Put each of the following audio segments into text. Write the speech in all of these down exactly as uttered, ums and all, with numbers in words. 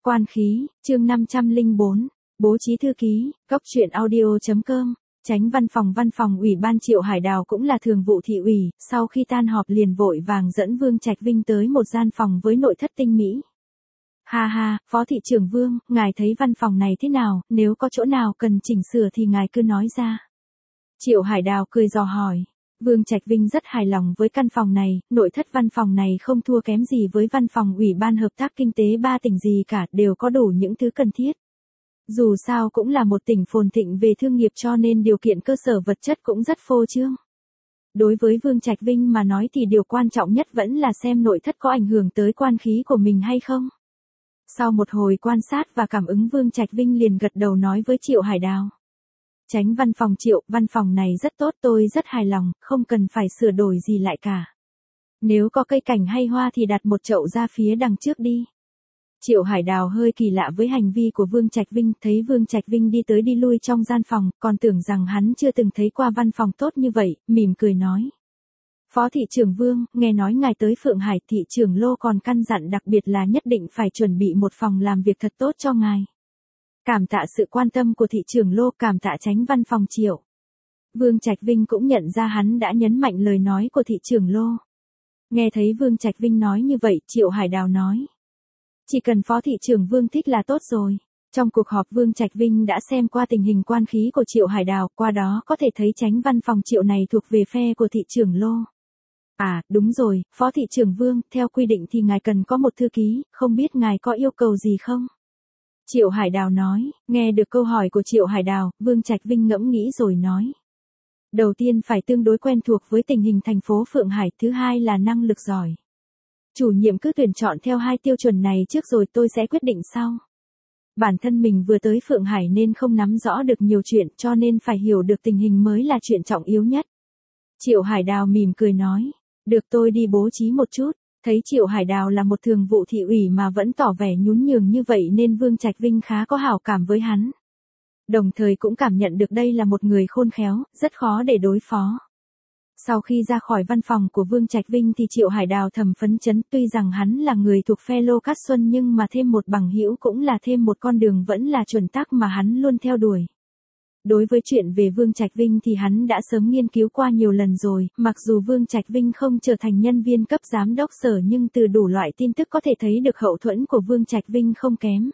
Quan khí, chương năm trăm lẻ bốn, bố trí thư ký, góc truyện audio.com, Chánh văn phòng văn phòng ủy ban Triệu Hải Đào cũng là thường vụ thị ủy, sau khi tan họp liền vội vàng dẫn Vương Trạch Vinh tới một gian phòng với nội thất tinh mỹ. Ha ha, Phó thị trưởng Vương, ngài thấy văn phòng này thế nào, nếu có chỗ nào cần chỉnh sửa thì ngài cứ nói ra. Triệu Hải Đào cười dò hỏi. Vương Trạch Vinh rất hài lòng với căn phòng này, nội thất văn phòng này không thua kém gì với văn phòng ủy ban hợp tác kinh tế ba tỉnh gì cả, đều có đủ những thứ cần thiết. Dù sao cũng là một tỉnh phồn thịnh về thương nghiệp cho nên điều kiện cơ sở vật chất cũng rất phô trương. Đối với Vương Trạch Vinh mà nói thì điều quan trọng nhất vẫn là xem nội thất có ảnh hưởng tới quan khí của mình hay không. Sau một hồi quan sát và cảm ứng, Vương Trạch Vinh liền gật đầu nói với Triệu Hải Đào. Chánh văn phòng Triệu, văn phòng này rất tốt, tôi rất hài lòng, không cần phải sửa đổi gì lại cả. Nếu có cây cảnh hay hoa thì đặt một chậu ra phía đằng trước đi. Triệu Hải Đào hơi kỳ lạ với hành vi của Vương Trạch Vinh, thấy Vương Trạch Vinh đi tới đi lui trong gian phòng, còn tưởng rằng hắn chưa từng thấy qua văn phòng tốt như vậy, mỉm cười nói. Phó thị trưởng Vương, nghe nói ngài tới Phượng Hải, thị trưởng Lô còn căn dặn đặc biệt là nhất định phải chuẩn bị một phòng làm việc thật tốt cho ngài. Cảm tạ sự quan tâm của thị trưởng Lô, cảm tạ Chánh văn phòng Triệu. Vương Trạch Vinh cũng nhận ra hắn đã nhấn mạnh lời nói của thị trưởng Lô. Nghe thấy Vương Trạch Vinh nói như vậy, Triệu Hải Đào nói. Chỉ cần Phó thị trưởng Vương thích là tốt rồi. Trong cuộc họp, Vương Trạch Vinh đã xem qua tình hình quan khí của Triệu Hải Đào, qua đó có thể thấy Chánh văn phòng Triệu này thuộc về phe của thị trưởng Lô. À, đúng rồi, Phó thị trưởng Vương, theo quy định thì ngài cần có một thư ký, không biết ngài có yêu cầu gì không? Triệu Hải Đào nói. Nghe được câu hỏi của Triệu Hải Đào, Vương Trạch Vinh ngẫm nghĩ rồi nói. Đầu tiên phải tương đối quen thuộc với tình hình thành phố Phượng Hải, thứ hai là năng lực giỏi. Chủ nhiệm cứ tuyển chọn theo hai tiêu chuẩn này trước rồi tôi sẽ quyết định sau. Bản thân mình vừa tới Phượng Hải nên không nắm rõ được nhiều chuyện, cho nên phải hiểu được tình hình mới là chuyện trọng yếu nhất. Triệu Hải Đào mỉm cười nói. Được, tôi đi bố trí một chút. Thấy Triệu Hải Đào là một thường vụ thị ủy mà vẫn tỏ vẻ nhún nhường như vậy nên Vương Trạch Vinh khá có hảo cảm với hắn. Đồng thời cũng cảm nhận được đây là một người khôn khéo, rất khó để đối phó. Sau khi ra khỏi văn phòng của Vương Trạch Vinh thì Triệu Hải Đào thầm phấn chấn, tuy rằng hắn là người thuộc phe Lô Cát Xuân nhưng mà thêm một bằng hữu cũng là thêm một con đường vẫn là chuẩn tắc mà hắn luôn theo đuổi. Đối với chuyện về Vương Trạch Vinh thì hắn đã sớm nghiên cứu qua nhiều lần rồi, mặc dù Vương Trạch Vinh không trở thành nhân viên cấp giám đốc sở nhưng từ đủ loại tin tức có thể thấy được hậu thuẫn của Vương Trạch Vinh không kém.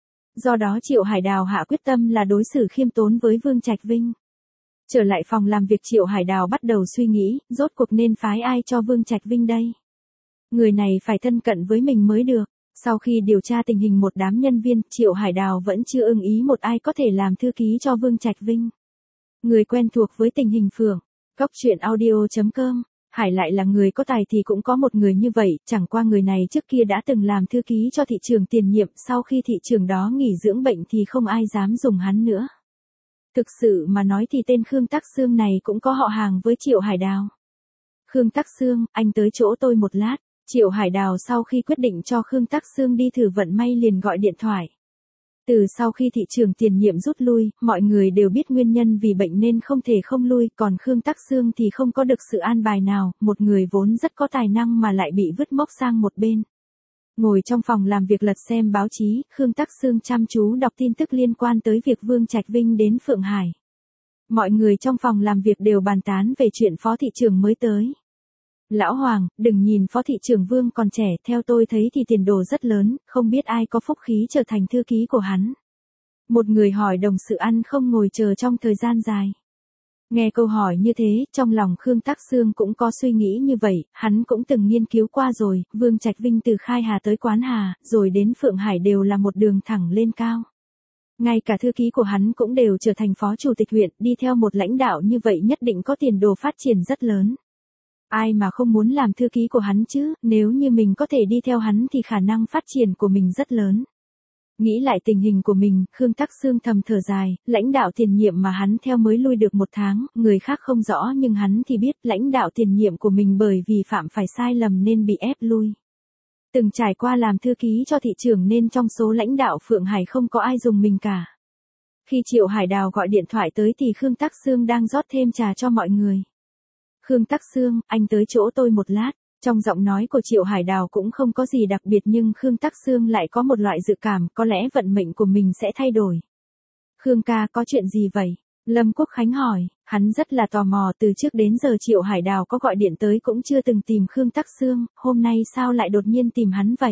Do đó Triệu Hải Đào hạ quyết tâm là đối xử khiêm tốn với Vương Trạch Vinh. Trở lại phòng làm việc, Triệu Hải Đào bắt đầu suy nghĩ, rốt cuộc nên phái ai cho Vương Trạch Vinh đây? Người này phải thân cận với mình mới được. Sau khi điều tra tình hình một đám nhân viên, Triệu Hải Đào vẫn chưa ưng ý một ai có thể làm thư ký cho Vương Trạch Vinh. Người quen thuộc với tình hình Phượng, góc truyện audio.com, Hải lại là người có tài thì cũng có một người như vậy, chẳng qua người này trước kia đã từng làm thư ký cho thị trưởng tiền nhiệm, sau khi thị trưởng đó nghỉ dưỡng bệnh thì không ai dám dùng hắn nữa. Thực sự mà nói thì tên Khương Tắc Sương này cũng có họ hàng với Triệu Hải Đào. Khương Tắc Sương, anh tới chỗ tôi một lát. Triệu Hải Đào sau khi quyết định cho Khương Tắc Sương đi thử vận may liền gọi điện thoại. Từ sau khi thị trưởng tiền nhiệm rút lui, mọi người đều biết nguyên nhân vì bệnh nên không thể không lui, còn Khương Tắc Sương thì không có được sự an bài nào, một người vốn rất có tài năng mà lại bị vứt mốc sang một bên. Ngồi trong phòng làm việc lật xem báo chí, Khương Tắc Sương chăm chú đọc tin tức liên quan tới việc Vương Trạch Vinh đến Phượng Hải. Mọi người trong phòng làm việc đều bàn tán về chuyện phó thị trưởng mới tới. Lão Hoàng, đừng nhìn phó thị trưởng Vương còn trẻ, theo tôi thấy thì tiền đồ rất lớn, không biết ai có phúc khí trở thành thư ký của hắn. Một người hỏi đồng sự ăn không ngồi chờ trong thời gian dài. Nghe câu hỏi như thế, trong lòng Khương Tắc Sương cũng có suy nghĩ như vậy, hắn cũng từng nghiên cứu qua rồi, Vương Trạch Vinh từ Khai Hà tới Quán Hà, rồi đến Phượng Hải đều là một đường thẳng lên cao. Ngay cả thư ký của hắn cũng đều trở thành phó chủ tịch huyện, đi theo một lãnh đạo như vậy nhất định có tiền đồ phát triển rất lớn. Ai mà không muốn làm thư ký của hắn chứ, nếu như mình có thể đi theo hắn thì khả năng phát triển của mình rất lớn. Nghĩ lại tình hình của mình, Khương Tắc Sương thầm thở dài, lãnh đạo tiền nhiệm mà hắn theo mới lui được một tháng, người khác không rõ nhưng hắn thì biết lãnh đạo tiền nhiệm của mình bởi vì phạm phải sai lầm nên bị ép lui. Từng trải qua làm thư ký cho thị trưởng nên trong số lãnh đạo Phượng Hải không có ai dùng mình cả. Khi Triệu Hải Đào gọi điện thoại tới thì Khương Tắc Sương đang rót thêm trà cho mọi người. Khương Tắc Sương, anh tới chỗ tôi một lát. Trong giọng nói của Triệu Hải Đào cũng không có gì đặc biệt nhưng Khương Tắc Sương lại có một loại dự cảm có lẽ vận mệnh của mình sẽ thay đổi. Khương ca có chuyện gì vậy? Lâm Quốc Khánh hỏi, hắn rất là tò mò, từ trước đến giờ Triệu Hải Đào có gọi điện tới cũng chưa từng tìm Khương Tắc Sương, hôm nay sao lại đột nhiên tìm hắn vậy?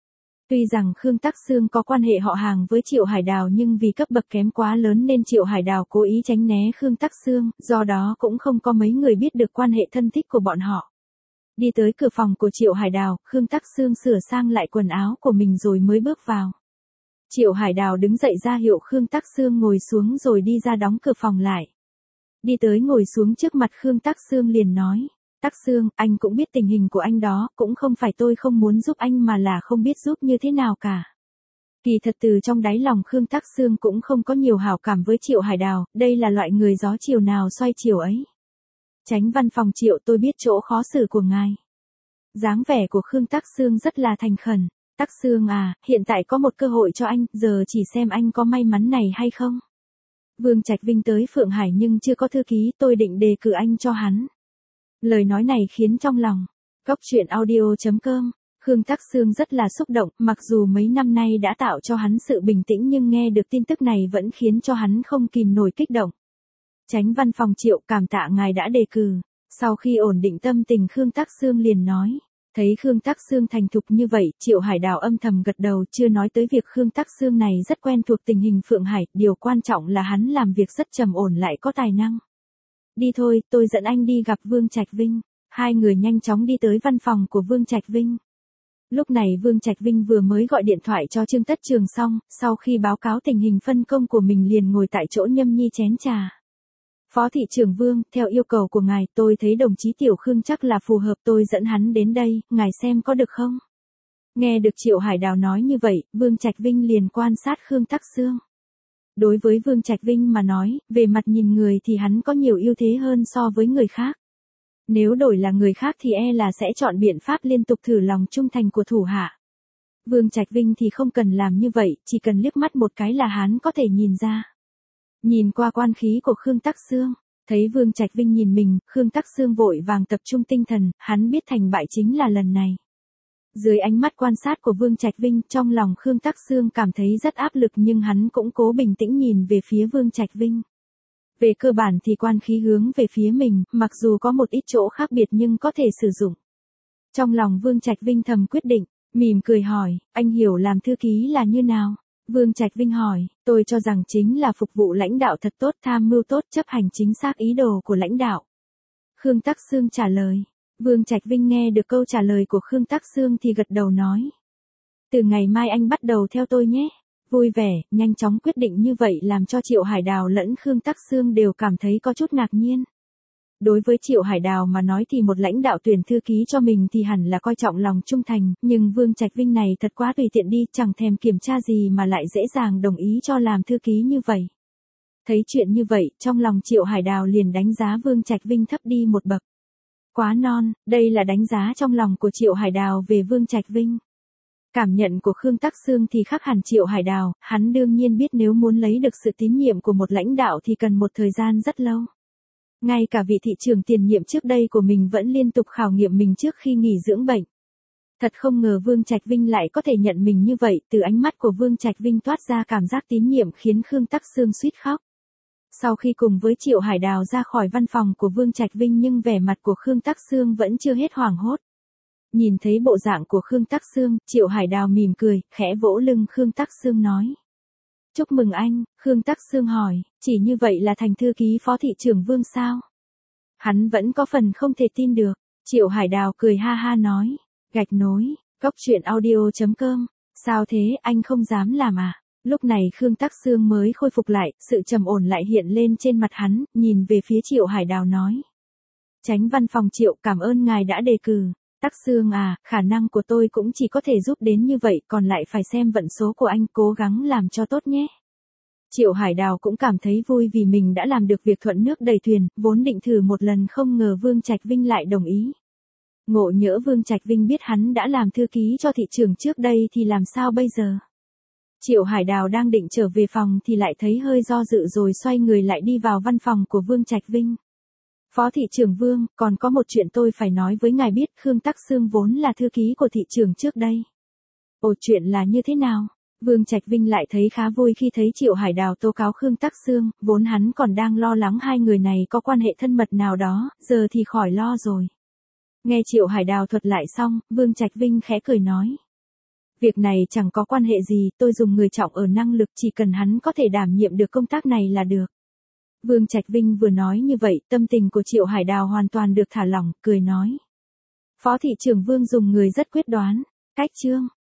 Tuy rằng Khương Tắc Sương có quan hệ họ hàng với Triệu Hải Đào nhưng vì cấp bậc kém quá lớn nên Triệu Hải Đào cố ý tránh né Khương Tắc Sương, do đó cũng không có mấy người biết được quan hệ thân thích của bọn họ. Đi tới cửa phòng của Triệu Hải Đào, Khương Tắc Sương sửa sang lại quần áo của mình rồi mới bước vào. Triệu Hải Đào đứng dậy ra hiệu Khương Tắc Sương ngồi xuống rồi đi ra đóng cửa phòng lại. Đi tới ngồi xuống trước mặt Khương Tắc Sương liền nói, Tắc Sương, anh cũng biết tình hình của anh đó, cũng không phải tôi không muốn giúp anh mà là không biết giúp như thế nào cả. Kỳ thật từ trong đáy lòng Khương Tắc Sương cũng không có nhiều hảo cảm với Triệu Hải Đào, đây là loại người gió chiều nào xoay chiều ấy. Chánh văn phòng Triệu, tôi biết chỗ khó xử của ngài. Dáng vẻ của Khương Tắc Sương rất là thành khẩn. Tắc Sương à, hiện tại có một cơ hội cho anh, giờ chỉ xem anh có may mắn này hay không. Vương Trạch Vinh tới Phượng Hải nhưng chưa có thư ký, tôi định đề cử anh cho hắn. Lời nói này khiến trong lòng Góc Chuyện Audio chấm com, Khương Tắc Sương rất là xúc động, mặc dù mấy năm nay đã tạo cho hắn sự bình tĩnh nhưng nghe được tin tức này vẫn khiến cho hắn không kìm nổi kích động. Chánh văn phòng Triệu, cảm tạ ngài đã đề cử. Sau khi ổn định tâm tình Khương Tắc Sương liền nói. Thấy Khương Tắc Sương thành thục như vậy, Triệu Hải Đào âm thầm gật đầu, chưa nói tới việc Khương Tắc Sương này rất quen thuộc tình hình Phượng Hải, điều quan trọng là hắn làm việc rất trầm ổn lại có tài năng. Đi thôi, tôi dẫn anh đi gặp Vương Trạch Vinh. Hai người nhanh chóng đi tới văn phòng của Vương Trạch Vinh. Lúc này Vương Trạch Vinh vừa mới gọi điện thoại cho Trương Tất Trường xong, sau khi báo cáo tình hình phân công của mình liền ngồi tại chỗ nhâm nhi chén trà. Phó thị trưởng Vương, theo yêu cầu của ngài, tôi thấy đồng chí Tiểu Khương chắc là phù hợp, tôi dẫn hắn đến đây, ngài xem có được không? Nghe được Triệu Hải Đào nói như vậy, Vương Trạch Vinh liền quan sát Khương Tắc Sương. Đối với Vương Trạch Vinh mà nói, về mặt nhìn người thì hắn có nhiều ưu thế hơn so với người khác. Nếu đổi là người khác thì e là sẽ chọn biện pháp liên tục thử lòng trung thành của thủ hạ. Vương Trạch Vinh thì không cần làm như vậy, chỉ cần liếc mắt một cái là hắn có thể nhìn ra. Nhìn qua quan khí của Khương Tắc Sương, thấy Vương Trạch Vinh nhìn mình, Khương Tắc Sương vội vàng tập trung tinh thần, hắn biết thành bại chính là lần này. Dưới ánh mắt quan sát của Vương Trạch Vinh, trong lòng Khương Tắc Sương cảm thấy rất áp lực nhưng hắn cũng cố bình tĩnh nhìn về phía Vương Trạch Vinh. Về cơ bản thì quan khí hướng về phía mình, mặc dù có một ít chỗ khác biệt nhưng có thể sử dụng. Trong lòng Vương Trạch Vinh thầm quyết định, mỉm cười hỏi, anh hiểu làm thư ký là như nào? Vương Trạch Vinh hỏi, tôi cho rằng chính là phục vụ lãnh đạo thật tốt, tham mưu tốt, chấp hành chính xác ý đồ của lãnh đạo. Khương Tắc Sương trả lời. Vương Trạch Vinh nghe được câu trả lời của Khương Tắc Sương thì gật đầu nói. Từ ngày mai anh bắt đầu theo tôi nhé. Vui vẻ, nhanh chóng quyết định như vậy làm cho Triệu Hải Đào lẫn Khương Tắc Sương đều cảm thấy có chút ngạc nhiên. Đối với Triệu Hải Đào mà nói thì một lãnh đạo tuyển thư ký cho mình thì hẳn là coi trọng lòng trung thành, nhưng Vương Trạch Vinh này thật quá tùy tiện đi, chẳng thèm kiểm tra gì mà lại dễ dàng đồng ý cho làm thư ký như vậy. Thấy chuyện như vậy, trong lòng Triệu Hải Đào liền đánh giá Vương Trạch Vinh thấp đi một bậc. Quá non, đây là đánh giá trong lòng của Triệu Hải Đào về Vương Trạch Vinh. Cảm nhận của Khương Tắc Sương thì khác hẳn Triệu Hải Đào, hắn đương nhiên biết nếu muốn lấy được sự tín nhiệm của một lãnh đạo thì cần một thời gian rất lâu. Ngay cả vị thị trưởng tiền nhiệm trước đây của mình vẫn liên tục khảo nghiệm mình trước khi nghỉ dưỡng bệnh. Thật không ngờ Vương Trạch Vinh lại có thể nhận mình như vậy, từ ánh mắt của Vương Trạch Vinh toát ra cảm giác tín nhiệm khiến Khương Tắc Sương suýt khóc. Sau khi cùng với Triệu Hải Đào ra khỏi văn phòng của Vương Trạch Vinh nhưng vẻ mặt của Khương Tắc Sương vẫn chưa hết hoảng hốt. Nhìn thấy bộ dạng của Khương Tắc Sương, Triệu Hải Đào mỉm cười, khẽ vỗ lưng Khương Tắc Sương nói. Chúc mừng anh, Khương Tắc Sương hỏi, chỉ như vậy là thành thư ký phó thị trưởng Vương sao? Hắn vẫn có phần không thể tin được. Triệu Hải Đào cười ha ha nói, gạch nối, Góc Chuyện Audio chấm com, sao thế, anh không dám làm à? Lúc này Khương Tắc Sương mới khôi phục lại, sự trầm ổn lại hiện lên trên mặt hắn, nhìn về phía Triệu Hải Đào nói. Chánh văn phòng Triệu, cảm ơn ngài đã đề cử. Tắc Sương à, khả năng của tôi cũng chỉ có thể giúp đến như vậy, còn lại phải xem vận số của anh, cố gắng làm cho tốt nhé. Triệu Hải Đào cũng cảm thấy vui vì mình đã làm được việc thuận nước đẩy thuyền, vốn định thử một lần không ngờ Vương Trạch Vinh lại đồng ý. Ngộ nhỡ Vương Trạch Vinh biết hắn đã làm thư ký cho thị trưởng trước đây thì làm sao bây giờ? Triệu Hải Đào đang định trở về phòng thì lại thấy hơi do dự rồi xoay người lại đi vào văn phòng của Vương Trạch Vinh. Phó thị trưởng Vương, còn có một chuyện tôi phải nói với ngài biết, Khương Tắc Xương vốn là thư ký của thị trưởng trước đây. Ồ, chuyện là như thế nào? Vương Trạch Vinh lại thấy khá vui khi thấy Triệu Hải Đào tố cáo Khương Tắc Xương, vốn hắn còn đang lo lắng hai người này có quan hệ thân mật nào đó, giờ thì khỏi lo rồi. Nghe Triệu Hải Đào thuật lại xong, Vương Trạch Vinh khẽ cười nói. Việc này chẳng có quan hệ gì, tôi dùng người trọng ở năng lực, chỉ cần hắn có thể đảm nhiệm được công tác này là được. Vương Trạch Vinh vừa nói như vậy, tâm tình của Triệu Hải Đào hoàn toàn được thả lỏng, cười nói. Phó thị trưởng Vương dùng người rất quyết đoán, cách chương.